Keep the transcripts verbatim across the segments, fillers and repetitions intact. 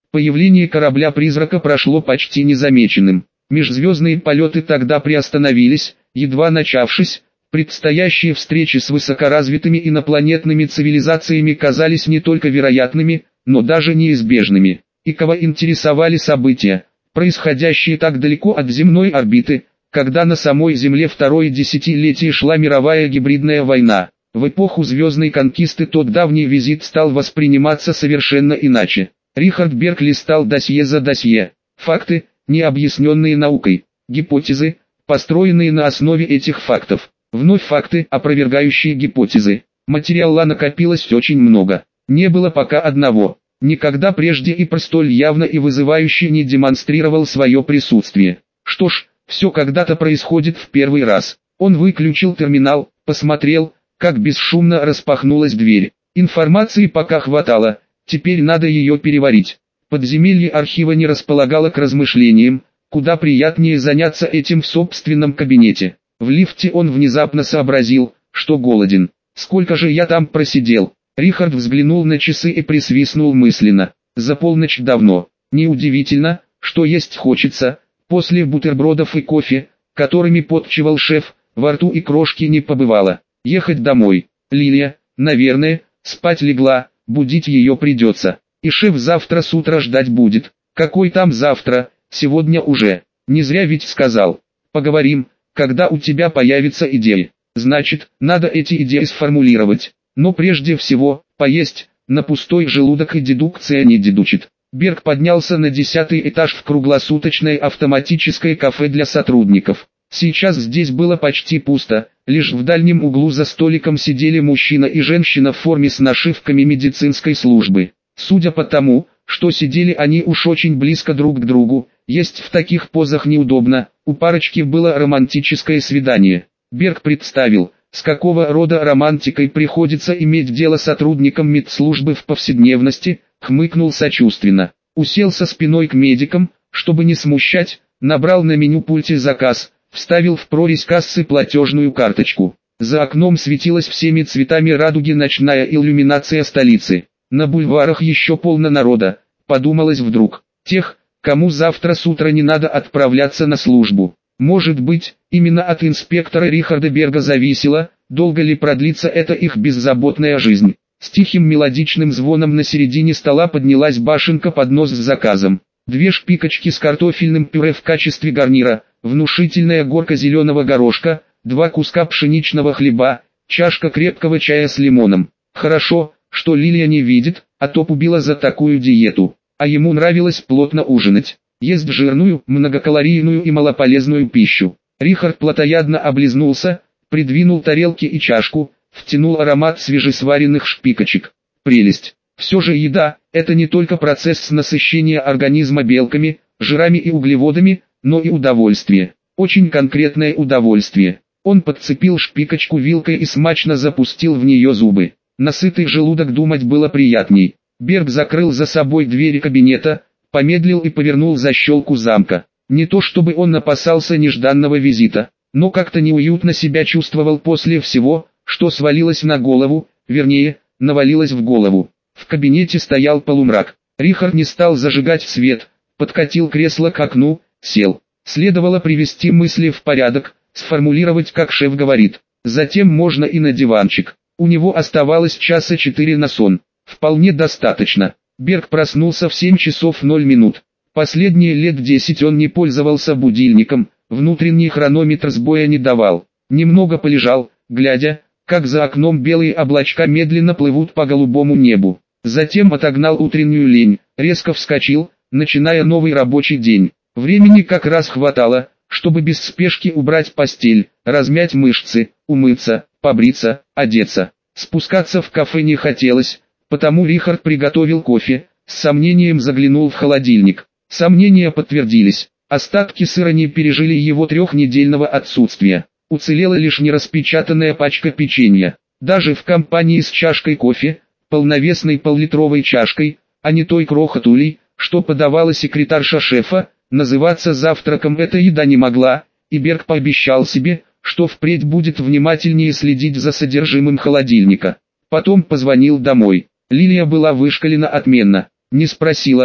Появление корабля-призрака прошло почти незамеченным. Межзвездные полеты тогда приостановились, едва начавшись. Предстоящие встречи с высокоразвитыми инопланетными цивилизациями казались не только вероятными, но даже неизбежными. И кого интересовали события, происходящие так далеко от земной орбиты, когда на самой Земле второе десятилетие шла мировая гибридная война. В эпоху звездной конкисты тот давний визит стал восприниматься совершенно иначе. Рихард Берг листал досье за досье. Факты, не объясненные наукой. Гипотезы, построенные на основе этих фактов. Вновь факты, опровергающие гипотезы. Материала накопилось очень много. Не было пока одного. Никогда прежде и столь явно и вызывающе не демонстрировал свое присутствие. Что ж, все когда-то происходит в первый раз. Он выключил терминал, посмотрел, как бесшумно распахнулась дверь. Информации пока хватало, теперь надо ее переварить. Подземелье архива не располагало к размышлениям, куда приятнее заняться этим в собственном кабинете. В лифте он внезапно сообразил, что голоден. Сколько же я там просидел? Рихард взглянул на часы и присвистнул мысленно. За полночь давно. Неудивительно, что есть хочется. После бутербродов и кофе, которыми подчивал шеф, во рту и крошки не побывало. Ехать домой. Лилия, наверное, спать легла, будить ее придется. И шеф завтра с утра ждать будет. Какой там завтра, сегодня уже. Не зря ведь сказал. Поговорим, когда у тебя появится идея. Значит, надо эти идеи сформулировать. Но прежде всего, поесть, на пустой желудок и дедукция не дедучит. Берг поднялся на десятый этаж в круглосуточное автоматическое кафе для сотрудников. Сейчас здесь было почти пусто, лишь в дальнем углу за столиком сидели мужчина и женщина в форме с нашивками медицинской службы. Судя по тому, что сидели они уж очень близко друг к другу, есть в таких позах неудобно, у парочки было романтическое свидание. Берг представил, с какого рода романтикой приходится иметь дело сотрудникам медслужбы в повседневности, хмыкнул сочувственно. Уселся спиной к медикам, чтобы не смущать, набрал на меню пульте заказ, вставил в прорезь кассы платежную карточку. За окном светилась всеми цветами радуги ночная иллюминация столицы. На бульварах еще полно народа, подумалось вдруг, тех, кому завтра с утра не надо отправляться на службу. Может быть, именно от инспектора Рихарда Берга зависело, долго ли продлится эта их беззаботная жизнь. С тихим мелодичным звоном на середине стола поднялась башенка поднос с заказом. Две шпикочки с картофельным пюре в качестве гарнира, внушительная горка зеленого горошка, два куска пшеничного хлеба, чашка крепкого чая с лимоном. Хорошо, что Лилия не видит, а то убила за такую диету. А ему нравилось плотно ужинать. Есть жирную, многокалорийную и малополезную пищу. Рихард плотоядно облизнулся, придвинул тарелки и чашку, втянул аромат свежесваренных шпикочек. Прелесть. Все же еда – это не только процесс насыщения организма белками, жирами и углеводами, но и удовольствие. Очень конкретное удовольствие. Он подцепил шпикочку вилкой и смачно запустил в нее зубы. На сытый желудок думать было приятней. Берг закрыл за собой двери кабинета, помедлил и повернул защелку замка. Не то чтобы он опасался нежданного визита, но как-то неуютно себя чувствовал после всего, что свалилось на голову, вернее, навалилось в голову. В кабинете стоял полумрак. Рихард не стал зажигать свет, подкатил кресло к окну, сел. Следовало привести мысли в порядок, сформулировать, как шеф говорит. Затем можно и на диванчик. У него оставалось часа четыре на сон. Вполне достаточно. Берг проснулся в семь часов ноль минут. Последние лет десять он не пользовался будильником, внутренний хронометр сбоя не давал. Немного полежал, глядя, как за окном белые облачка медленно плывут по голубому небу. Затем отогнал утреннюю лень, резко вскочил, начиная новый рабочий день. Времени как раз хватало, чтобы без спешки убрать постель, размять мышцы, умыться, побриться, одеться. Спускаться в кафе не хотелось, потому Рихард приготовил кофе, с сомнением заглянул в холодильник. Сомнения подтвердились. Остатки сыра не пережили его трехнедельного отсутствия. Уцелела лишь нераспечатанная пачка печенья. Даже в компании с чашкой кофе, полновесной поллитровой чашкой, а не той крохотулей, что подавала секретарша шефа, называться завтраком эта еда не могла, и Берг пообещал себе, что впредь будет внимательнее следить за содержимым холодильника. Потом позвонил домой. Лилия была вышкалена отменно. Не спросила,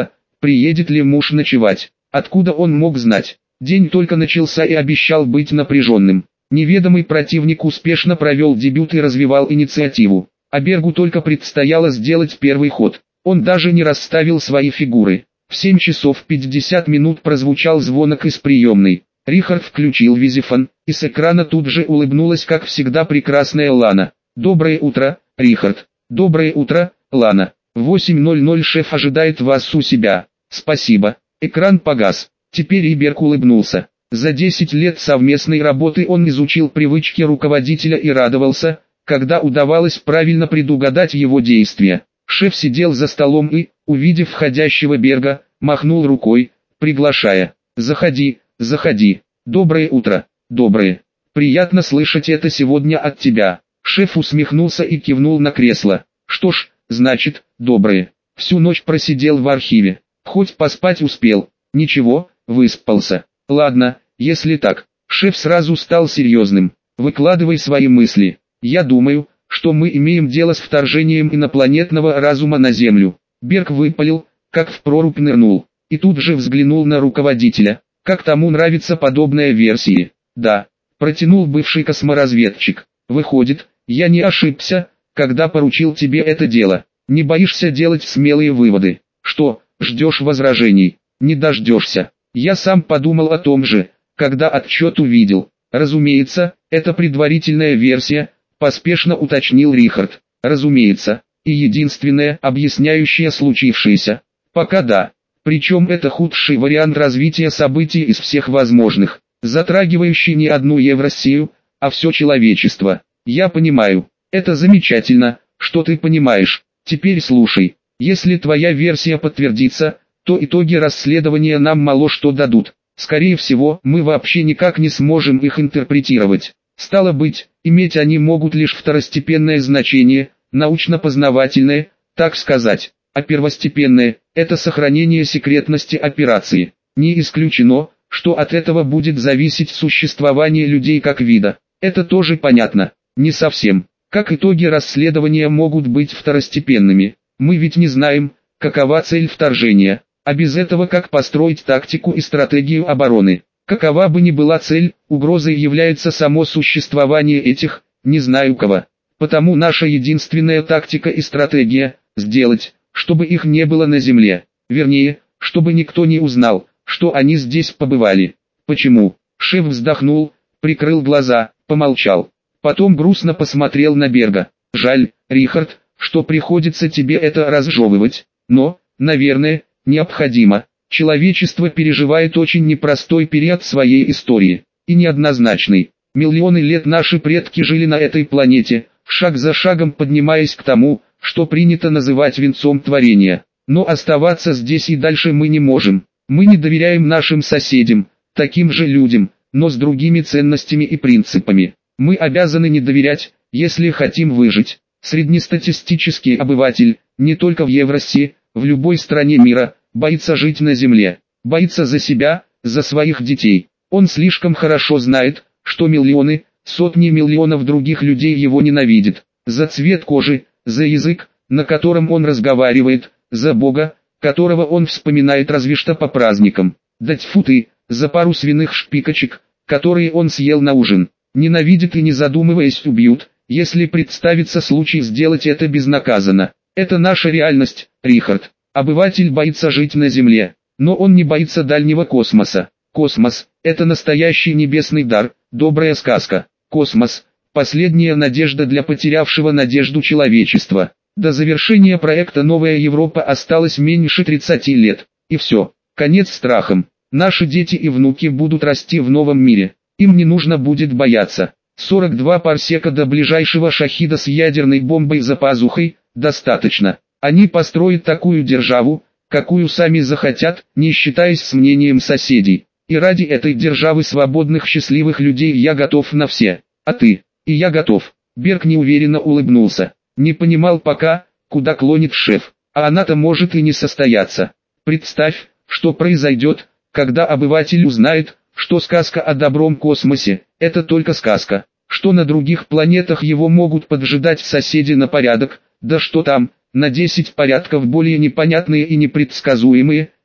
приедет ли муж ночевать. Откуда он мог знать? День только начался и обещал быть напряженным. Неведомый противник успешно провел дебют и развивал инициативу. А Бергу только предстояло сделать первый ход. Он даже не расставил свои фигуры. В семь часов пятьдесят минут прозвучал звонок из приемной. Рихард включил визифон, и с экрана тут же улыбнулась, как всегда, прекрасная Лана. «Доброе утро, Рихард». «Доброе утро, Лана. В восемь ноль ноль шеф ожидает вас у себя». «Спасибо». Экран погас. Теперь и Берг улыбнулся. За десять лет совместной работы он изучил привычки руководителя и радовался, когда удавалось правильно предугадать его действия. Шеф сидел за столом и, увидев входящего Берга, махнул рукой, приглашая. «Заходи, заходи. Доброе утро». «Доброе. Приятно слышать это сегодня от тебя». Шеф усмехнулся и кивнул на кресло. «Что ж, значит, доброе. Всю ночь просидел в архиве. Хоть поспать успел». «Ничего, выспался». «Ладно, если так». Шеф сразу стал серьезным. «Выкладывай свои мысли». «Я думаю, что мы имеем дело с вторжением инопланетного разума на Землю». Берг выпалил, как в прорубь нырнул, и тут же взглянул на руководителя. «Как тому нравится подобная версия?» «Да», протянул бывший косморазведчик. «Выходит, я не ошибся, когда поручил тебе это дело. Не боишься делать смелые выводы? Что, ждешь возражений?» «Не дождешься. Я сам подумал о том же, когда отчет увидел. Разумеется, это предварительная версия», поспешно уточнил Рихард. «Разумеется, и единственная, объясняющая случившееся. Пока да. Причем это худший вариант развития событий из всех возможных, затрагивающий не одну Евросию, а все человечество. Я понимаю. Это замечательно, что ты понимаешь. Теперь слушай. Если твоя версия подтвердится, то итоги расследования нам мало что дадут. Скорее всего, мы вообще никак не сможем их интерпретировать. Стало быть, иметь они могут лишь второстепенное значение, научно-познавательное, так сказать. А первостепенное – это сохранение секретности операции. Не исключено, что от этого будет зависеть существование людей как вида. Это тоже понятно. Не совсем. Как итоги расследования могут быть второстепенными? Мы ведь не знаем, какова цель вторжения. А без этого как построить тактику и стратегию обороны? Какова бы ни была цель, угрозой является само существование этих, не знаю кого. Потому наша единственная тактика и стратегия – сделать, чтобы их не было на земле. Вернее, чтобы никто не узнал, что они здесь побывали. Почему? Шеф вздохнул, прикрыл глаза, помолчал. Потом грустно посмотрел на Берга. Жаль, Рихард, что приходится тебе это разжевывать, но, наверное, необходимо. Человечество переживает очень непростой период своей истории, и неоднозначный. Миллионы лет наши предки жили на этой планете, шаг за шагом поднимаясь к тому, что принято называть венцом творения. Но оставаться здесь и дальше мы не можем. Мы не доверяем нашим соседям, таким же людям, но с другими ценностями и принципами. Мы обязаны не доверять, если хотим выжить. Среднестатистический обыватель, не только в Евросии, в любой стране мира, боится жить на земле. Боится за себя, за своих детей. Он слишком хорошо знает, что миллионы, сотни миллионов других людей его ненавидят. За цвет кожи, за язык, на котором он разговаривает, за Бога, которого он вспоминает разве что по праздникам. Да тьфу ты, за пару свиных шпикочек, которые он съел на ужин. Ненавидят и не задумываясь убьют, если представится случай сделать это безнаказанно. Это наша реальность, Рихард. Обыватель боится жить на Земле, но он не боится дальнего космоса. Космос – это настоящий небесный дар, добрая сказка. Космос – последняя надежда для потерявшего надежду человечества. До завершения проекта «Новая Европа» осталось меньше тридцати лет. И все, конец страхам. Наши дети и внуки будут расти в новом мире. Им не нужно будет бояться. сорок два парсека до ближайшего шахида с ядерной бомбой за пазухой – достаточно. Они построят такую державу, какую сами захотят, не считаясь с мнением соседей. И ради этой державы свободных счастливых людей я готов на все. А ты? И я готов. Берг неуверенно улыбнулся. Не понимал пока, куда клонит шеф. А она-то может и не состояться. Представь, что произойдет, когда обыватель узнает, что сказка о добром космосе – это только сказка. Что на других планетах его могут поджидать соседи на порядок, да что там, на десять порядков более непонятные и непредсказуемые,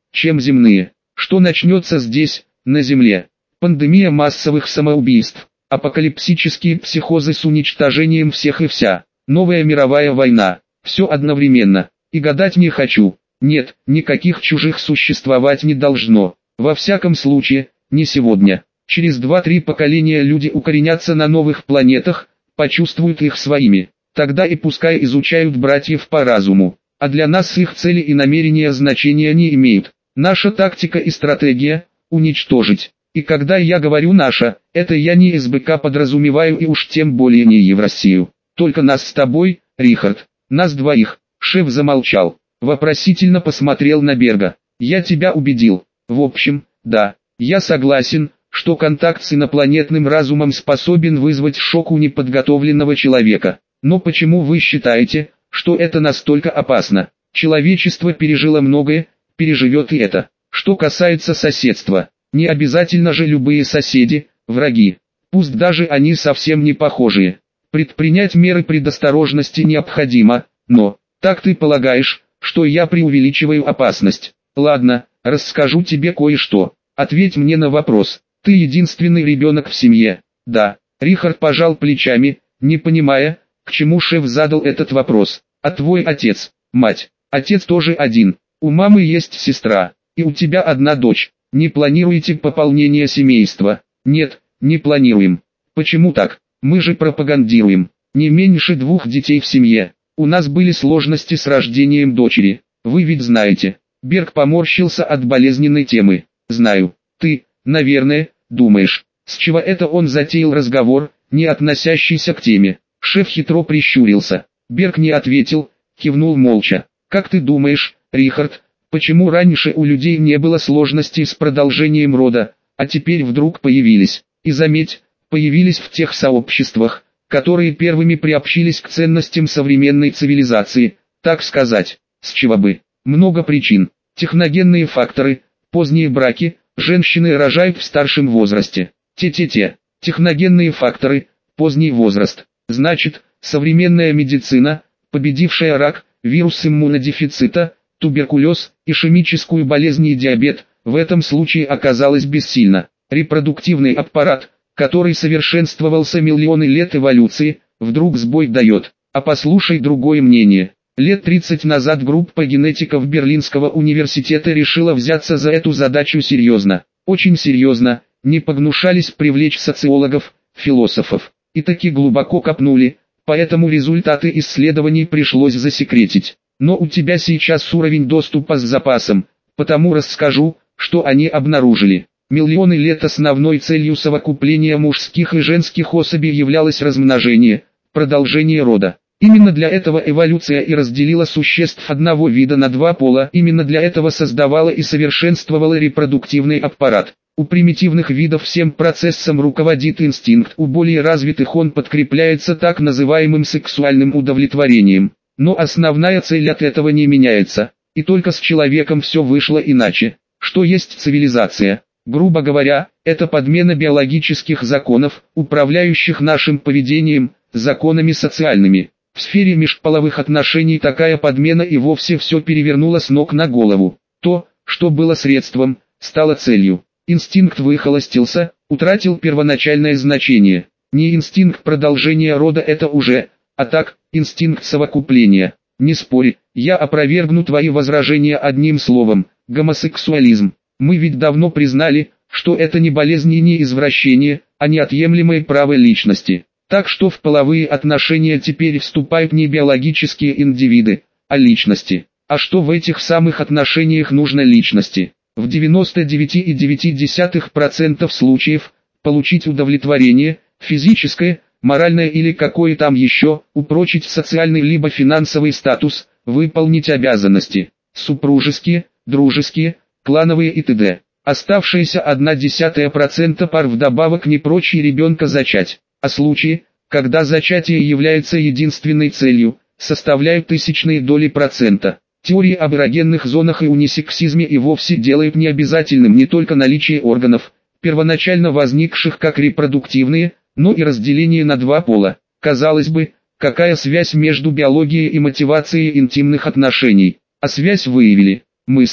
чем земные. Что начнется здесь, на Земле? Пандемия массовых самоубийств, апокалипсические психозы с уничтожением всех и вся, новая мировая война, все одновременно. И гадать не хочу. Нет, никаких чужих существовать не должно. Во всяком случае, не сегодня. Через два-три поколения люди укоренятся на новых планетах, почувствуют их своими. Тогда и пускай изучают братьев по разуму. А для нас их цели и намерения значения не имеют. Наша тактика и стратегия – уничтожить. И когда я говорю «наша», это я не СБК подразумеваю и уж тем более не Евроссию. Только нас с тобой, Рихард. Нас двоих. Шеф замолчал. Вопросительно посмотрел на Берга. Я тебя убедил. В общем, да, я согласен, что контакт с инопланетным разумом способен вызвать шок у неподготовленного человека. Но почему вы считаете, что это настолько опасно? Человечество пережило многое, переживет и это. Что касается соседства, не обязательно же любые соседи – враги. Пусть даже они совсем не похожие. Предпринять меры предосторожности необходимо, но, так ты полагаешь, что я преувеличиваю опасность? Ладно, расскажу тебе кое-что. Ответь мне на вопрос. Ты единственный ребенок в семье? Да. Рихард пожал плечами, не понимая, к чему шеф задал этот вопрос. А твой отец, мать? Отец тоже один. У мамы есть сестра, и у тебя одна дочь. Не планируете пополнение семейства? Нет, не планируем. Почему так? Мы же пропагандируем. Не меньше двух детей в семье. У нас были сложности с рождением дочери. Вы ведь знаете. Берг поморщился от болезненной темы. Знаю. Ты, наверное, думаешь, с чего это он затеял разговор, не относящийся к теме. Шеф хитро прищурился. Берг не ответил, кивнул молча. Как ты думаешь, Рихард, почему раньше у людей не было сложностей с продолжением рода, а теперь вдруг появились? И заметь, появились в тех сообществах, которые первыми приобщились к ценностям современной цивилизации, так сказать. С чего бы? Много причин. Техногенные факторы, поздние браки, женщины рожают в старшем возрасте. Те-те-те. Техногенные факторы, поздний возраст. Значит, современная медицина, победившая рак, вирус иммунодефицита, туберкулез, ишемическую болезнь и диабет, в этом случае оказалась бессильна. Репродуктивный аппарат, который совершенствовался миллионы лет эволюции, вдруг сбой дает. А послушай другое мнение. Лет тридцать назад группа генетиков Берлинского университета решила взяться за эту задачу серьезно. Очень серьезно, не погнушались привлечь социологов, философов. И таки глубоко копнули, поэтому результаты исследований пришлось засекретить. Но у тебя сейчас уровень доступа с запасом, потому расскажу, что они обнаружили. Миллионы лет основной целью совокупления мужских и женских особей являлось размножение, продолжение рода. Именно для этого эволюция и разделила существ одного вида на два пола, именно для этого создавала и совершенствовала репродуктивный аппарат. У примитивных видов всем процессом руководит инстинкт, у более развитых он подкрепляется так называемым сексуальным удовлетворением. Но основная цель от этого не меняется, и только с человеком все вышло иначе. Что есть цивилизация? Грубо говоря, это подмена биологических законов, управляющих нашим поведением, законами социальными. В сфере межполовых отношений такая подмена и вовсе все перевернула с ног на голову. То, что было средством, стало целью. Инстинкт выхолостился, утратил первоначальное значение. Не инстинкт продолжения рода это уже, а так, инстинкт совокупления. Не спорь, я опровергну твои возражения одним словом – гомосексуализм. Мы ведь давно признали, что это не болезнь и не извращение, а неотъемлемое право личности. Так что в половые отношения теперь вступают не биологические индивиды, а личности. А что в этих самых отношениях нужно личности? В девяноста девяти целых девяти десятых сотых процента случаев получить удовлетворение, физическое, моральное или какое там еще, упрочить социальный либо финансовый статус, выполнить обязанности, супружеские, дружеские, клановые и т.д. Оставшиеся одна десятая процента пар вдобавок не прочь и ребенка зачать. А случаи, когда зачатие является единственной целью, составляют тысячные доли процента. Теория об эрогенных зонах и унисексизме и вовсе делает необязательным не только наличие органов, первоначально возникших как репродуктивные, но и разделение на два пола. Казалось бы, какая связь между биологией и мотивацией интимных отношений? А связь выявили. Мысли,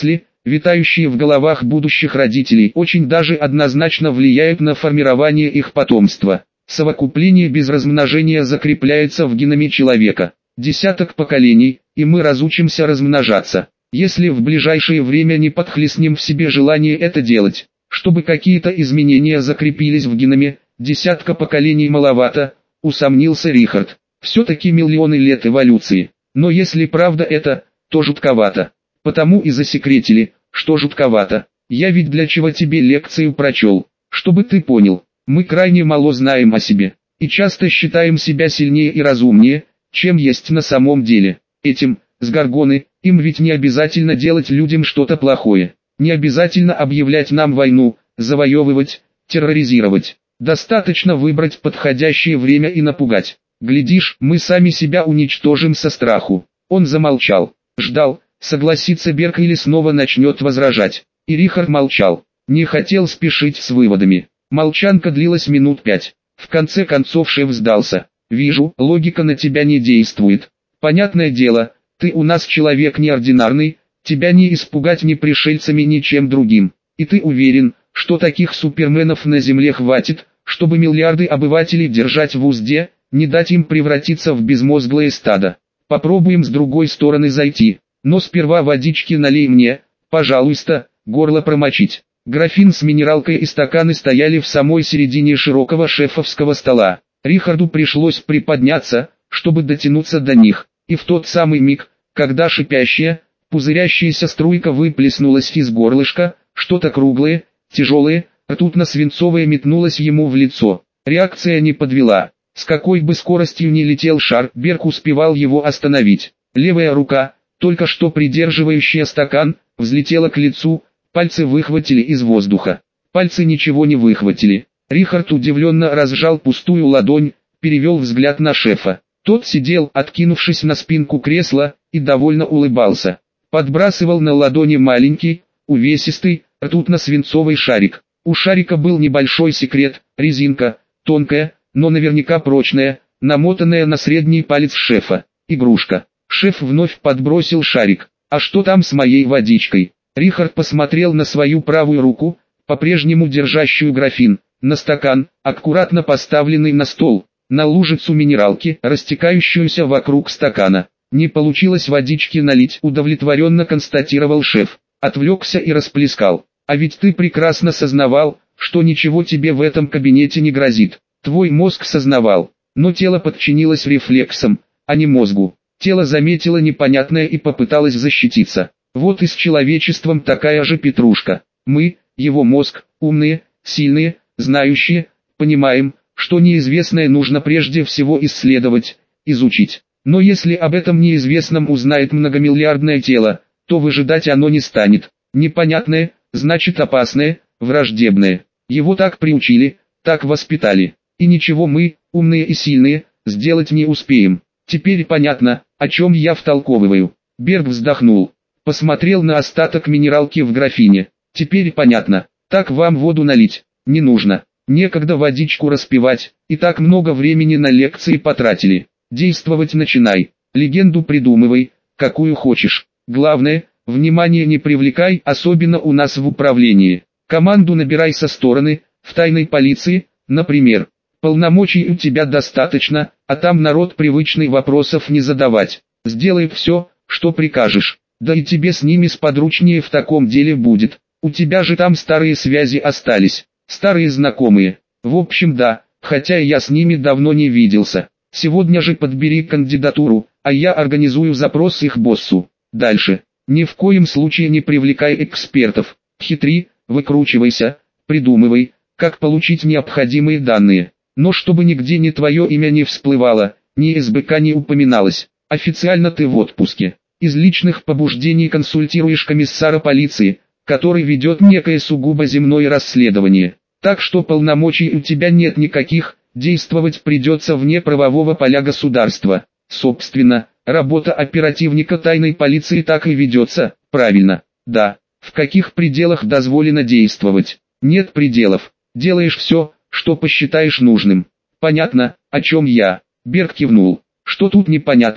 витающие в головах будущих родителей, очень даже однозначно влияют на формирование их потомства. Совокупление без размножения закрепляется в геноме человека. Десяток поколений, и мы разучимся размножаться. Если в ближайшее время не подхлестнем в себе желание это делать, чтобы какие-то изменения закрепились в геноме, десятка поколений маловато, усомнился Рихард. Все-таки миллионы лет эволюции. Но если правда это, то жутковато. Потому и засекретили, что жутковато. Я ведь для чего тебе лекцию прочел, чтобы ты понял. Мы крайне мало знаем о себе, и часто считаем себя сильнее и разумнее, чем есть на самом деле. Этим, с Горгоны, им ведь не обязательно делать людям что-то плохое. Не обязательно объявлять нам войну, завоевывать, терроризировать. Достаточно выбрать подходящее время и напугать. Глядишь, мы сами себя уничтожим со страху. Он замолчал, ждал, согласится Берг или снова начнет возражать. И Рихард молчал, не хотел спешить с выводами. Молчанка длилась минут пять. В конце концов шеф сдался. «Вижу, логика на тебя не действует. Понятное дело, ты у нас человек неординарный, тебя не испугать ни пришельцами, ни чем другим. И ты уверен, что таких суперменов на земле хватит, чтобы миллиарды обывателей держать в узде, не дать им превратиться в безмозглое стадо. Попробуем с другой стороны зайти, но сперва водички налей мне, пожалуйста, горло промочить». Графин с минералкой и стаканы стояли в самой середине широкого шефовского стола. Рихарду пришлось приподняться, чтобы дотянуться до них, и в тот самый миг, когда шипящая, пузырящаяся струйка выплеснулась из горлышка, что-то круглое, тяжелое, ртутно-свинцовое метнулось ему в лицо. Реакция не подвела. С какой бы скоростью ни летел шар, Берг успевал его остановить. Левая рука, только что придерживающая стакан, взлетела к лицу, пальцы выхватили из воздуха. Пальцы ничего не выхватили. Рихард удивленно разжал пустую ладонь, перевел взгляд на шефа. Тот сидел, откинувшись на спинку кресла, и довольно улыбался. Подбрасывал на ладони маленький, увесистый, ртутно-свинцовый шарик. У шарика был небольшой секрет, резинка, тонкая, но наверняка прочная, намотанная на средний палец шефа. Игрушка. Шеф вновь подбросил шарик. «А что там с моей водичкой?» Рихард посмотрел на свою правую руку, по-прежнему держащую графин, на стакан, аккуратно поставленный на стол, на лужицу минералки, растекающуюся вокруг стакана. «Не получилось водички налить», удовлетворенно констатировал шеф. Отвлекся и расплескал. «А ведь ты прекрасно сознавал, что ничего тебе в этом кабинете не грозит. Твой мозг сознавал, но тело подчинилось рефлексам, а не мозгу. Тело заметило непонятное и попыталось защититься. Вот и с человечеством такая же петрушка. Мы, его мозг, умные, сильные, знающие, понимаем, что неизвестное нужно прежде всего исследовать, изучить. Но если об этом неизвестном узнает многомиллиардное тело, то выжидать оно не станет. Непонятное, значит опасное, враждебное. Его так приучили, так воспитали. И ничего мы, умные и сильные, сделать не успеем. Теперь понятно, о чем я втолковываю. Берг вздохнул. Посмотрел на остаток минералки в графине. Теперь понятно. Так вам воду налить не нужно. Некогда водичку распивать. И так много времени на лекции потратили. Действовать начинай. Легенду придумывай, какую хочешь. Главное, внимание не привлекай, особенно у нас в управлении. Команду набирай со стороны, в тайной полиции, например. Полномочий у тебя достаточно, а там народ привычный, вопросов не задавать. Сделай все, что прикажешь. Да и тебе с ними сподручнее в таком деле будет. У тебя же там старые связи остались, старые знакомые. В общем да, хотя я с ними давно не виделся. Сегодня же подбери кандидатуру, а я организую запрос их боссу. Дальше. Ни в коем случае не привлекай экспертов. Хитри, выкручивайся, придумывай, как получить необходимые данные. Но чтобы нигде ни твое имя не всплывало, ни эс бэ ка не упоминалось. Официально ты в отпуске. Из личных побуждений консультируешь комиссара полиции, который ведет некое сугубо земное расследование. Так что полномочий у тебя нет никаких, действовать придется вне правового поля государства. Собственно, работа оперативника тайной полиции так и ведется, правильно? Да. В каких пределах дозволено действовать? Нет пределов. Делаешь все, что посчитаешь нужным. Понятно, о чем я? Берг кивнул. Что тут непонятного?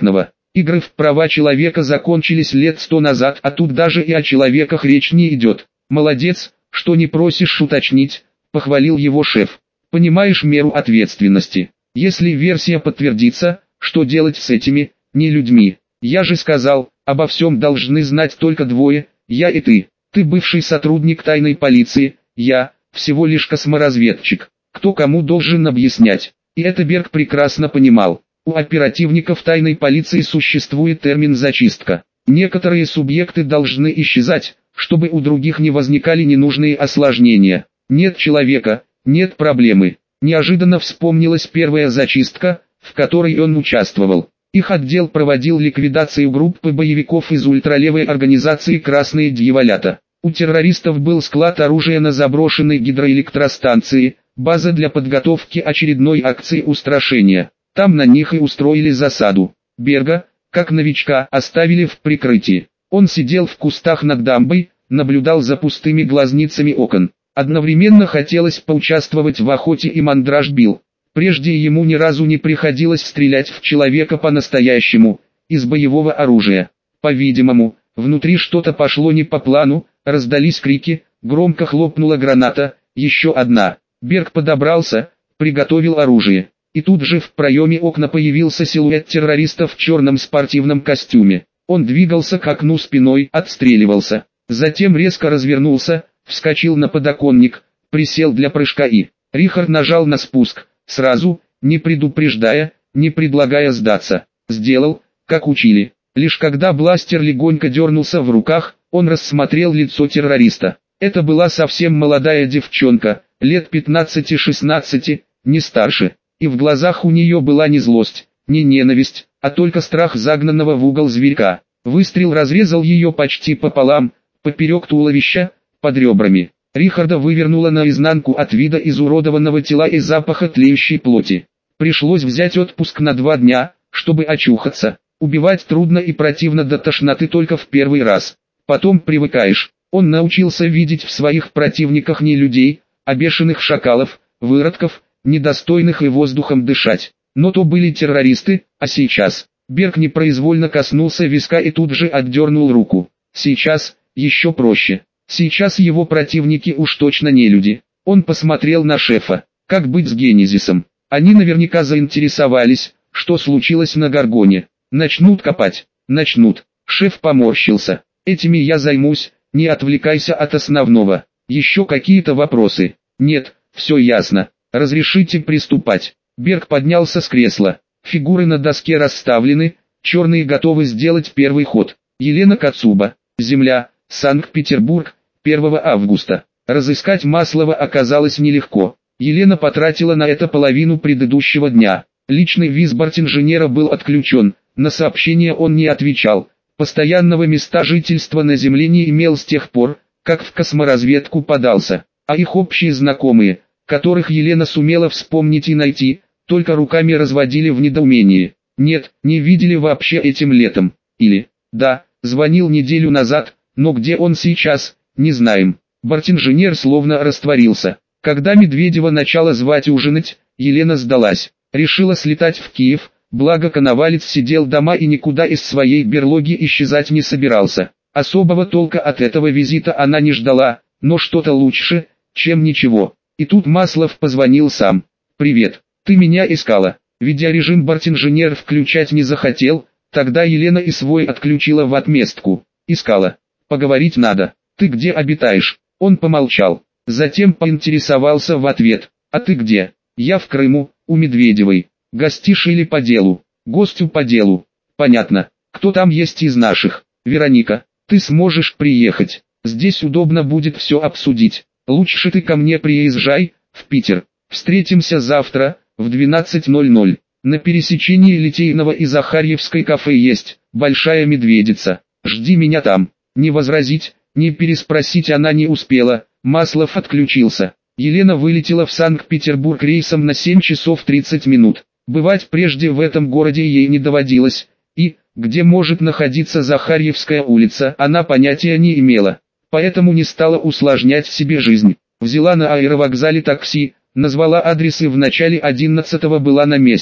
Игры в права человека закончились лет сто назад, а тут даже и о человеках речь не идет. Молодец, что не просишь уточнить, похвалил его шеф. Понимаешь меру ответственности. Если версия подтвердится, что делать с этими, не людьми? Я же сказал, обо всем должны знать только двое, я и ты. Ты бывший сотрудник тайной полиции, я, всего лишь косморазведчик. Кто кому должен объяснять? И это Берг прекрасно понимал. У оперативников тайной полиции существует термин «зачистка». Некоторые субъекты должны исчезать, чтобы у других не возникали ненужные осложнения. Нет человека, нет проблемы. Неожиданно вспомнилась первая зачистка, в которой он участвовал. Их отдел проводил ликвидацию группы боевиков из ультралевой организации «Красные дьяволята». У террористов был склад оружия на заброшенной гидроэлектростанции, база для подготовки очередной акции устрашения. Там на них и устроили засаду. Берга, как новичка, оставили в прикрытии. Он сидел в кустах над дамбой, наблюдал за пустыми глазницами окон. Одновременно хотелось поучаствовать в охоте, и мандраж бил. Прежде ему ни разу не приходилось стрелять в человека по-настоящему, из боевого оружия. По-видимому, внутри что-то пошло не по плану, раздались крики, громко хлопнула граната, еще одна. Берг подобрался, приготовил оружие. И тут же в проеме окна появился силуэт террориста в черном спортивном костюме. Он двигался к окну спиной, отстреливался. Затем резко развернулся, вскочил на подоконник, присел для прыжка и... Рихард нажал на спуск, сразу, не предупреждая, не предлагая сдаться. Сделал, как учили. Лишь когда бластер легонько дернулся в руках, он рассмотрел лицо террориста. Это была совсем молодая девчонка, лет пятнадцати-шестнадцати, не старше. И в глазах у нее была не злость, не ненависть, а только страх загнанного в угол зверька. Выстрел разрезал ее почти пополам, поперек туловища, под ребрами. Рихарда вывернуло наизнанку от вида изуродованного тела и запаха тлеющей плоти. Пришлось взять отпуск на два дня, чтобы очухаться. Убивать трудно и противно до тошноты только в первый раз. Потом привыкаешь. Он научился видеть в своих противниках не людей, а бешеных шакалов, выродков, недостойных и воздухом дышать. Но то были террористы, а сейчас... Берг непроизвольно коснулся виска и тут же отдернул руку. Сейчас, еще проще. Сейчас его противники уж точно не люди. Он посмотрел на шефа. Как быть с Генезисом? Они наверняка заинтересовались, что случилось на Гаргоне. Начнут копать. Начнут. Шеф поморщился. Этими я займусь, не отвлекайся от основного. Еще какие-то вопросы? Нет, все ясно. Разрешите приступать. Берг поднялся с кресла. Фигуры на доске расставлены, черные готовы сделать первый ход. Елена Кацуба. Земля, Санкт-Петербург, первого августа. Разыскать Маслова оказалось нелегко. Елена потратила на это половину предыдущего дня. Личный визборд инженера был отключен, на сообщения он не отвечал. Постоянного места жительства на Земле не имел с тех пор, как в косморазведку подался. А их общие знакомые, которых Елена сумела вспомнить и найти, только руками разводили в недоумении. Нет, не видели вообще этим летом. Или, да, звонил неделю назад, но где он сейчас, не знаем. Бортинженер словно растворился. Когда Медведева начала звать ужинать, Елена сдалась. Решила слетать в Киев, благо Коновалец сидел дома и никуда из своей берлоги исчезать не собирался. Особого толка от этого визита она не ждала, но что-то лучше, чем ничего. И тут Маслов позвонил сам. «Привет. Ты меня искала?» Видеорежим бортинженер включать не захотел, тогда Елена и свой отключила в отместку. «Искала. Поговорить надо. Ты где обитаешь?» Он помолчал. Затем поинтересовался в ответ. «А ты где?» «Я в Крыму, у Медведевой. Гостишь или по делу?» «Гостю по делу». «Понятно. Кто там есть из наших?» «Вероника. Ты сможешь приехать. Здесь удобно будет все обсудить. Лучше ты ко мне приезжай, в Питер. Встретимся завтра, в двенадцать ноль ноль. На пересечении Литейного и Захарьевской кафе есть «Большая медведица». Жди меня там». Не возразить, не переспросить она не успела. Маслов отключился. Елена вылетела в Санкт-Петербург рейсом на семь часов тридцать минут. Бывать прежде в этом городе ей не доводилось, и, где может находиться Захарьевская улица, она понятия не имела. Поэтому не стала усложнять себе жизнь. Взяла на аэровокзале такси, назвала адрес и в начале одиннадцатого была на месте.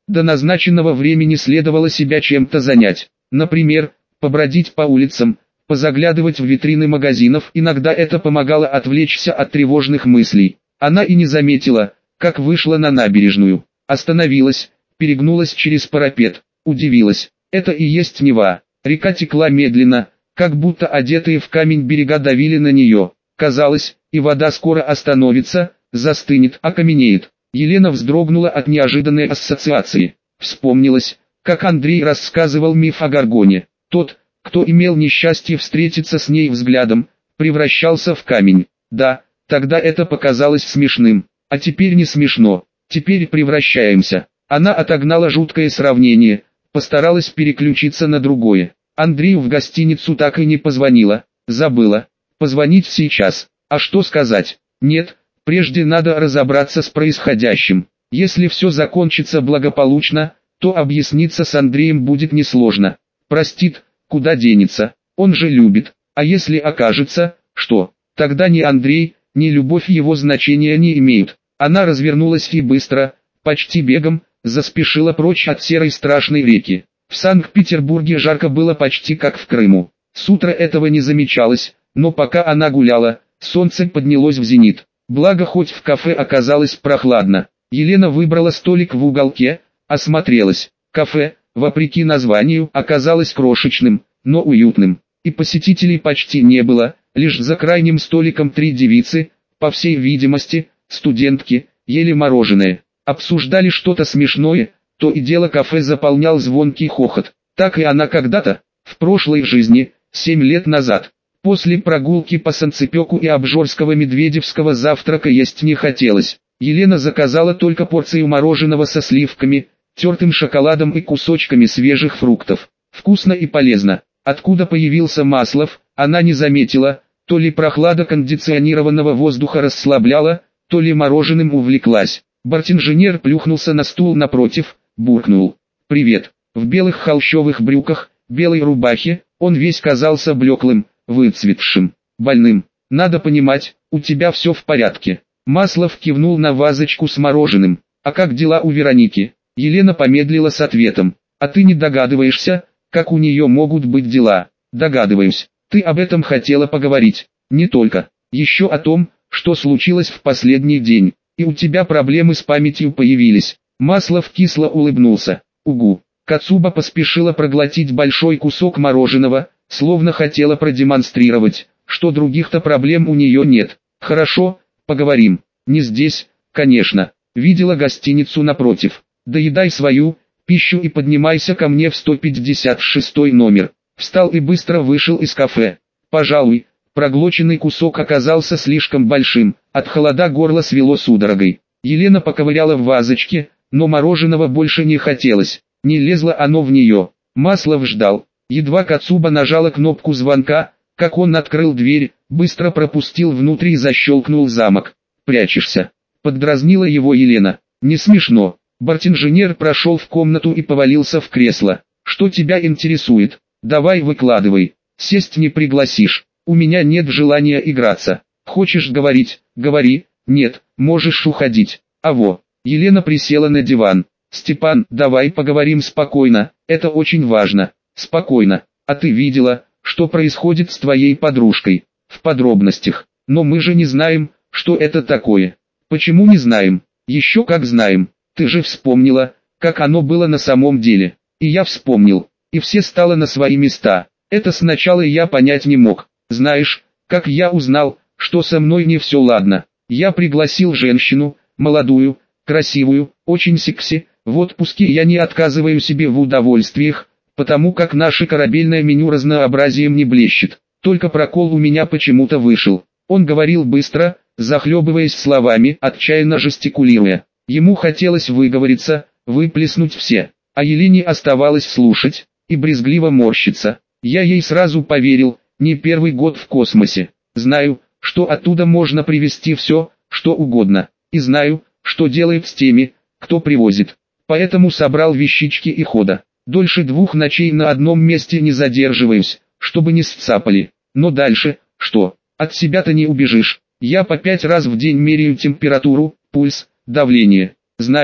До назначенного времени следовало себя чем-то занять. Например, побродить по улицам, позаглядывать в витрины магазинов. Иногда это помогало отвлечься от тревожных мыслей. Она и не заметила, как вышла на набережную. Остановилась, перегнулась через парапет, удивилась. Это и есть Нева. Река текла медленно, как будто одетые в камень берега давили на нее. Казалось, и вода скоро остановится, застынет, окаменеет. Елена вздрогнула от неожиданной ассоциации. Вспомнилось, как Андрей рассказывал миф о Горгоне. Тот, кто имел несчастье встретиться с ней взглядом, превращался в камень. Да, тогда это показалось смешным. А теперь не смешно. Теперь превращаемся. Она отогнала жуткое сравнение, постаралась переключиться на другое. Андрею в гостиницу так и не позвонила. Забыла. Позвонить сейчас. А что сказать? Нет, прежде надо разобраться с происходящим. Если все закончится благополучно, то объясниться с Андреем будет несложно. Простит, куда денется, он же любит. А если окажется, что, тогда ни Андрей, ни любовь его значения не имеют. Она развернулась и быстро, почти бегом, заспешила прочь от серой страшной реки. В Санкт-Петербурге жарко было почти как в Крыму. С утра этого не замечалось, но пока она гуляла, солнце поднялось в зенит. Благо хоть в кафе оказалось прохладно. Елена выбрала столик в уголке, осмотрелась. Кафе, вопреки названию, оказалось крошечным, но уютным. И посетителей почти не было, лишь за крайним столиком три девицы, по всей видимости, студентки, ели мороженое. Обсуждали что-то смешное, то и дело кафе заполнял звонкий хохот. Так и она когда-то, в прошлой жизни, семь лет назад. После прогулки по Санцепёку и Обжорского Медведевского завтрака есть не хотелось. Елена заказала только порцию мороженого со сливками, тертым шоколадом и кусочками свежих фруктов. Вкусно и полезно. Откуда появился Маслов, она не заметила, то ли прохлада кондиционированного воздуха расслабляла, то ли мороженым увлеклась. Бортинженер плюхнулся на стул напротив, буркнул: «Привет». В белых холщовых брюках, белой рубахе, он весь казался блеклым, выцветшим, больным. «Надо понимать, у тебя все в порядке». Маслов кивнул на вазочку с мороженым. «А как дела у Вероники?» Елена помедлила с ответом. «А ты не догадываешься, как у нее могут быть дела?» «Догадываюсь. Ты об этом хотела поговорить». «Не только. Еще о том, что случилось в последний день. И у тебя проблемы с памятью появились». Маслов кисло улыбнулся. «Угу». Кацуба поспешила проглотить большой кусок мороженого, словно хотела продемонстрировать, что других-то проблем у нее нет. «Хорошо, поговорим. Не здесь, конечно. Видела гостиницу напротив. Доедай свою пищу и поднимайся ко мне в сто пятьдесят шестой номер». Встал и быстро вышел из кафе. Пожалуй, проглоченный кусок оказался слишком большим, от холода горло свело судорогой. Елена поковыряла в вазочке, но мороженого больше не хотелось, не лезло оно в нее. Маслов ждал. Едва Кацуба нажала кнопку звонка, как он открыл дверь, быстро пропустил внутрь и защелкнул замок. «Прячешься?» — поддразнила его Елена. «Не смешно». Бортинженер прошел в комнату и повалился в кресло. «Что тебя интересует? Давай выкладывай. Сесть не пригласишь. У меня нет желания играться. Хочешь говорить? Говори. Нет, можешь уходить. Аво». Елена присела на диван. «Степан, давай поговорим спокойно, это очень важно». «Спокойно. А ты видела, что происходит с твоей подружкой?» «В подробностях. Но мы же не знаем, что это такое». «Почему не знаем?» «Еще как знаем. Ты же вспомнила, как оно было на самом деле». «И я вспомнил. И все стало на свои места. Это сначала я понять не мог. Знаешь, как я узнал, что со мной не все ладно? Я пригласил женщину, молодую, красивую, очень секси. В отпуске я не отказываю себе в удовольствиях, потому как наше корабельное меню разнообразием не блещет. Только прокол у меня почему-то вышел». Он говорил быстро, захлебываясь словами, отчаянно жестикулируя. Ему хотелось выговориться, выплеснуть все, а Елене оставалось слушать и брезгливо морщиться. Я ей сразу поверил, не первый год в космосе. Знаю, что оттуда можно привезти все, что угодно, и знаю, что делает с теми, кто привозит. Поэтому собрал вещички и хода. Дольше двух ночей на одном месте не задерживаюсь, чтобы не сцапали. Но дальше, что? От себя-то не убежишь. Я по пять раз в день меряю температуру, пульс, давление. Знаешь,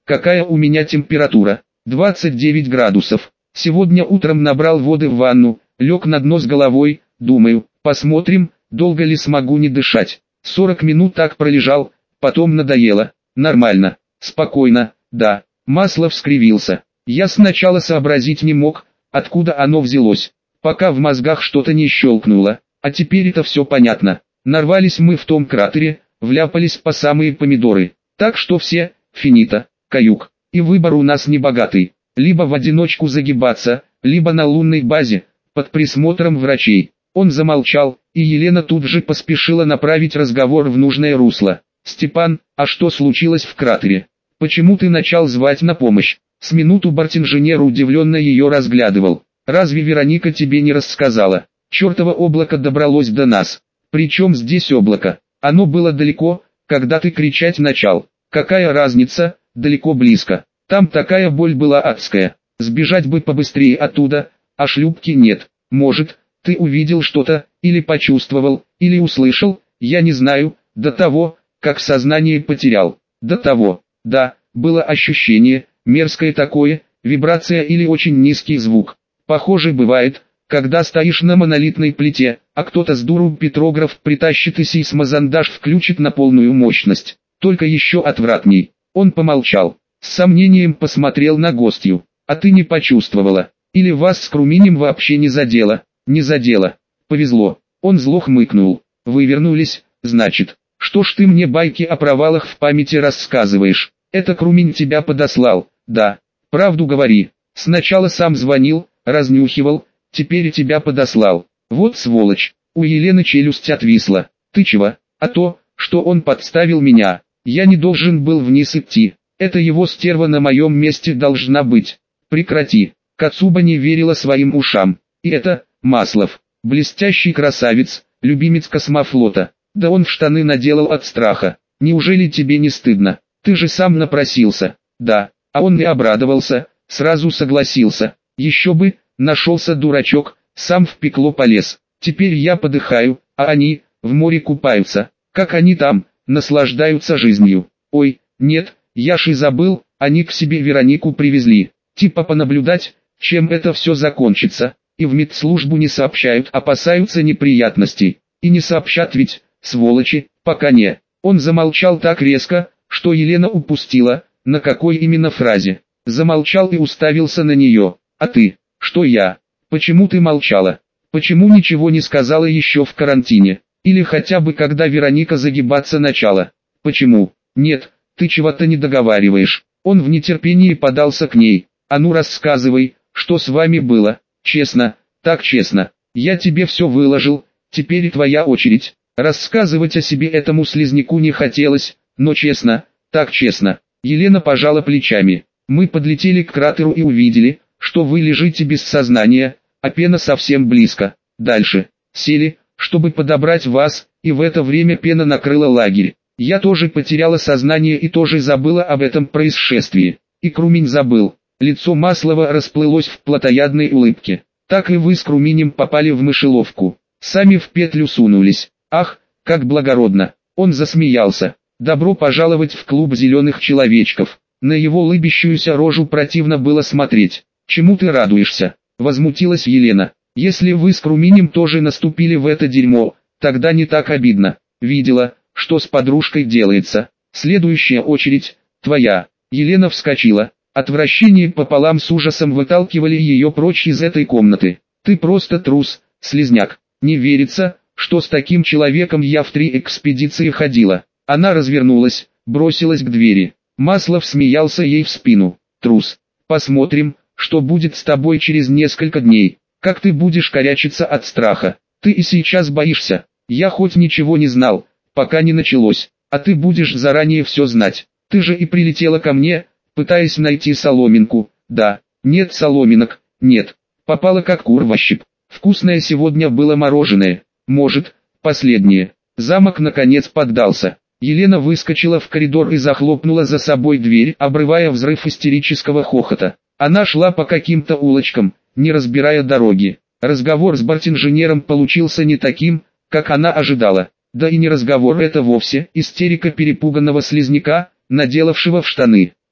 какая у меня температура? двадцать девять градусов. Сегодня утром набрал воды в ванну, лег на дно с головой, думаю, посмотрим, долго ли смогу не дышать. сорок минут так пролежал, потом надоело. Нормально, спокойно, да. Маслов скривился. Я сначала сообразить не мог, откуда оно взялось, пока в мозгах что-то не щелкнуло, а теперь это все понятно. Нарвались мы в том кратере, вляпались по самые помидоры, так что все, финита, каюк, и выбор у нас не богатый, либо в одиночку загибаться, либо на лунной базе, под присмотром врачей. Он замолчал, и Елена тут же поспешила направить разговор в нужное русло. «Степан, а что случилось в кратере? Почему ты начал звать на помощь?» С минуту бортинженер удивленно ее разглядывал. «Разве Вероника тебе не рассказала? Чертово облако добралось до нас. Причем здесь облако? Оно было далеко, когда ты кричать начал. Какая разница, далеко-близко? Там такая боль была адская. Сбежать бы побыстрее оттуда, а шлюпки нет. Может, ты увидел что-то, или почувствовал, или услышал, я не знаю, до того, как сознание потерял. До того, да, было ощущение, мерзкое такое, вибрация или очень низкий звук. Похоже бывает, когда стоишь на монолитной плите, а кто-то с дуру петрограф притащит и сейсмозондаж включит на полную мощность. Только еще отвратней. Он помолчал, с сомнением посмотрел на гостью. А ты не почувствовала? Или вас с Круминем вообще не задело? Не задело. Повезло. Он зло хмыкнул. Вы вернулись, значит. Что ж ты мне байки о провалах в памяти рассказываешь? Это Крумин тебя подослал, да. Правду говори. Сначала сам звонил, разнюхивал, теперь и тебя подослал. Вот сволочь. У Елены челюсть отвисла. Ты чего? А то, что он подставил меня. Я не должен был вниз идти. Это его стерва на моем месте должна быть. Прекрати. Кацуба не верила своим ушам. И это, Маслов, блестящий красавец, любимец космофлота. Да он в штаны наделал от страха. Неужели тебе не стыдно? Ты же сам напросился. Да, а он не обрадовался, сразу согласился. Еще бы, нашелся дурачок, сам в пекло полез. Теперь я подыхаю, а они, в море купаются. Как они там, наслаждаются жизнью. Ой, нет, я ж и забыл, они к себе Веронику привезли. Типа понаблюдать, чем это все закончится. И в медслужбу не сообщают, опасаются неприятностей. И не сообщат ведь, сволочи, пока не. Он замолчал так резко, что Елена упустила, на какой именно фразе. Замолчал и уставился на нее. А ты, что я? Почему ты молчала? Почему ничего не сказала еще в карантине? Или хотя бы когда Вероника загибаться начала? Почему? Нет, ты чего-то не договариваешь. Он в нетерпении подался к ней. А ну рассказывай, что с вами было? Честно, так честно. Я тебе все выложил, теперь твоя очередь. Рассказывать о себе этому слизняку не хотелось, но честно, так честно. Елена пожала плечами. Мы подлетели к кратеру и увидели, что вы лежите без сознания, а пена совсем близко. Дальше. Сели, чтобы подобрать вас, и в это время пена накрыла лагерь. Я тоже потеряла сознание и тоже забыла об этом происшествии. И Крумин забыл. Лицо Маслова расплылось в плотоядной улыбке. Так и вы с Круминем попали в мышеловку. Сами в петлю сунулись. Ах, как благородно. Он засмеялся. Добро пожаловать в клуб зеленых человечков. На его улыбящуюся рожу противно было смотреть. Чему ты радуешься? Возмутилась Елена. Если вы с Круминем тоже наступили в это дерьмо, тогда не так обидно. Видела, что с подружкой делается. Следующая очередь, твоя. Елена вскочила. Отвращение пополам с ужасом выталкивали ее прочь из этой комнаты. Ты просто трус, слизняк. Не верится, что с таким человеком я в три экспедиции ходила. Она развернулась, бросилась к двери. Маслов смеялся ей в спину. Трус. Посмотрим, что будет с тобой через несколько дней. Как ты будешь корячиться от страха. Ты и сейчас боишься. Я хоть ничего не знал, пока не началось. А ты будешь заранее все знать. Ты же и прилетела ко мне, пытаясь найти соломинку. Да, нет соломинок, нет. Попала как кур во щип. Вкусное сегодня было мороженое. Может, последнее. Замок наконец поддался. Елена выскочила в коридор и захлопнула за собой дверь, обрывая взрыв истерического хохота. Она шла по каким-то улочкам, не разбирая дороги. Разговор с бортинженером получился не таким, как она ожидала. Да и не разговор это вовсе, истерика перепуганного слизняка, наделавшего в штаны.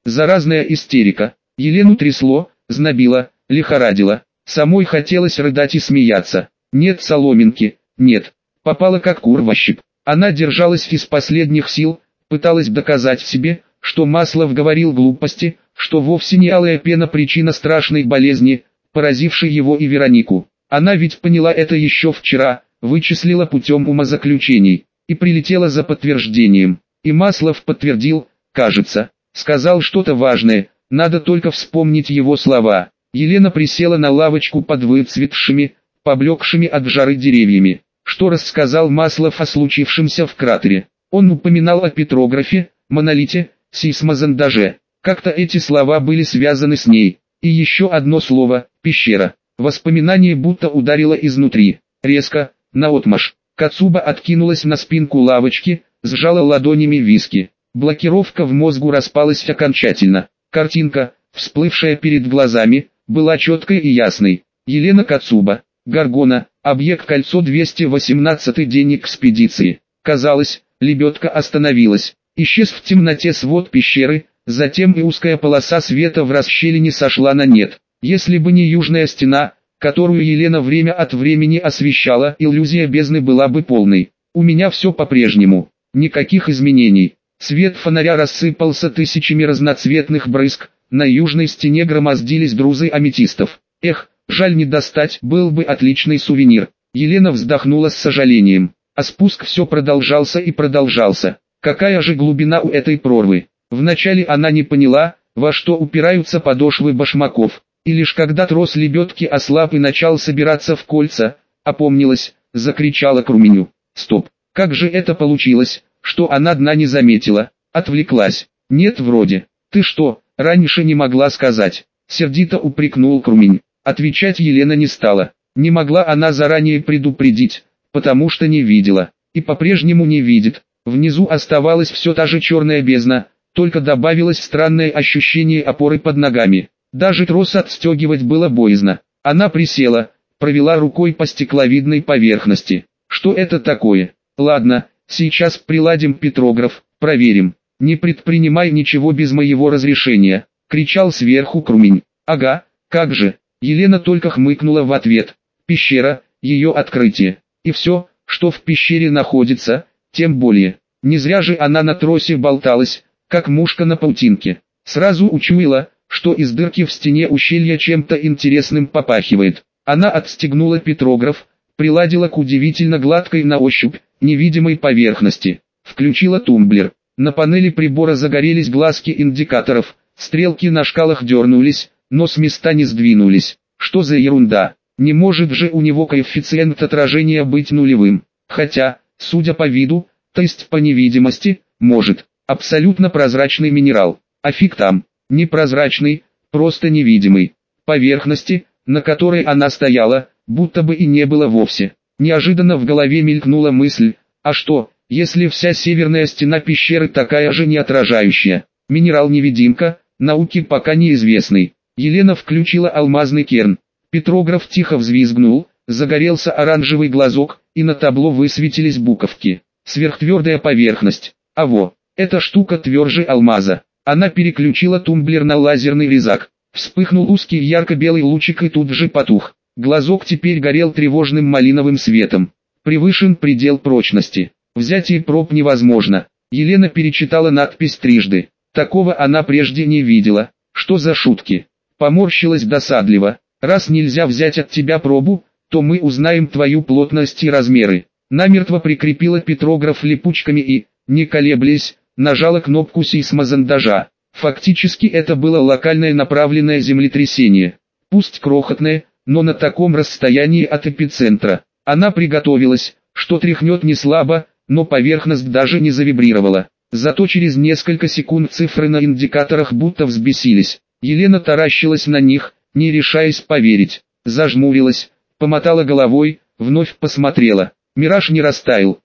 Заразная истерика. Елену трясло, знобило, лихорадило. Самой хотелось рыдать и смеяться. Нет соломинки, нет. Попала как кур во щип. Она держалась из последних сил, пыталась доказать себе, что Маслов говорил глупости, что вовсе не алая пена причина страшной болезни, поразившей его и Веронику. Она ведь поняла это еще вчера, вычислила путем умозаключений, и прилетела за подтверждением. И Маслов подтвердил, кажется, сказал что-то важное, надо только вспомнить его слова. Елена присела на лавочку под выцветшими, поблекшими от жары деревьями. Что рассказал Маслов о случившемся в кратере? Он упоминал о петрографе, монолите, сейсмозондаже. Как-то эти слова были связаны с ней. И еще одно слово – пещера. Воспоминание будто ударило изнутри. Резко, наотмашь. Кацуба откинулась на спинку лавочки, сжала ладонями виски. Блокировка в мозгу распалась окончательно. Картинка, всплывшая перед глазами, была четкой и ясной. Елена Кацуба, Горгона, объект кольцо двести восемнадцатый день экспедиции. Казалось, лебедка остановилась. Исчез в темноте свод пещеры, затем и узкая полоса света в расщелине сошла на нет. Если бы не южная стена, которую Елена время от времени освещала, иллюзия бездны была бы полной. У меня все по-прежнему. Никаких изменений. Свет фонаря рассыпался тысячами разноцветных брызг, на южной стене громоздились грузы аметистов. Эх, жаль не достать, был бы отличный сувенир. Елена вздохнула с сожалением. А спуск все продолжался и продолжался. Какая же глубина у этой прорвы? Вначале она не поняла, во что упираются подошвы башмаков. И лишь когда трос лебедки ослаб и начал собираться в кольца, опомнилась, закричала к Руменю. Стоп, как же это получилось, что она дна не заметила? Отвлеклась. Нет вроде. Ты что, раньше не могла сказать? Сердито упрекнул Крумень. Отвечать Елена не стала. Не могла она заранее предупредить, потому что не видела. И по-прежнему не видит. Внизу оставалась все та же черная бездна, только добавилось странное ощущение опоры под ногами. Даже трос отстегивать было боязно. Она присела, провела рукой по стекловидной поверхности. Что это такое? Ладно, сейчас приладим петрограф, проверим. Не предпринимай ничего без моего разрешения, кричал сверху Крумень. Ага, как же. Елена только хмыкнула в ответ. Пещера, ее открытие. И все, что в пещере находится, тем более. Не зря же она на тросе болталась, как мушка на паутинке. Сразу учуяла, что из дырки в стене ущелья чем-то интересным попахивает. Она отстегнула петрограф, приладила к удивительно гладкой на ощупь, невидимой поверхности. Включила тумблер. На панели прибора загорелись глазки индикаторов, стрелки на шкалах дернулись, но с места не сдвинулись. Что за ерунда? Не может же у него коэффициент отражения быть нулевым. Хотя, судя по виду, то есть по невидимости, может. Абсолютно прозрачный минерал. А фиг там. Непрозрачный, просто невидимый. Поверхности, на которой она стояла, будто бы и не было вовсе. Неожиданно в голове мелькнула мысль, а что, если вся северная стена пещеры такая же неотражающая? Минерал-невидимка, науке пока неизвестный. Елена включила алмазный керн. Петрограф тихо взвизгнул, загорелся оранжевый глазок, и на табло высветились буковки. Сверхтвердая поверхность. А во, эта штука тверже алмаза. Она переключила тумблер на лазерный резак. Вспыхнул узкий ярко-белый лучик и тут же потух. Глазок теперь горел тревожным малиновым светом. Превышен предел прочности. Взятие проб невозможно. Елена перечитала надпись трижды. Такого она прежде не видела. Что за шутки? Поморщилась досадливо. Раз нельзя взять от тебя пробу, то мы узнаем твою плотность и размеры. Намертво прикрепила петрограф липучками и, не колеблясь, нажала кнопку сейсмозондажа. Фактически это было локальное направленное землетрясение. Пусть крохотное, но на таком расстоянии от эпицентра. Она приготовилась, что тряхнет не слабо, но поверхность даже не завибрировала. Зато через несколько секунд цифры на индикаторах будто взбесились. Елена таращилась на них, не решаясь поверить. Зажмурилась, помотала головой, вновь посмотрела. Мираж не растаял.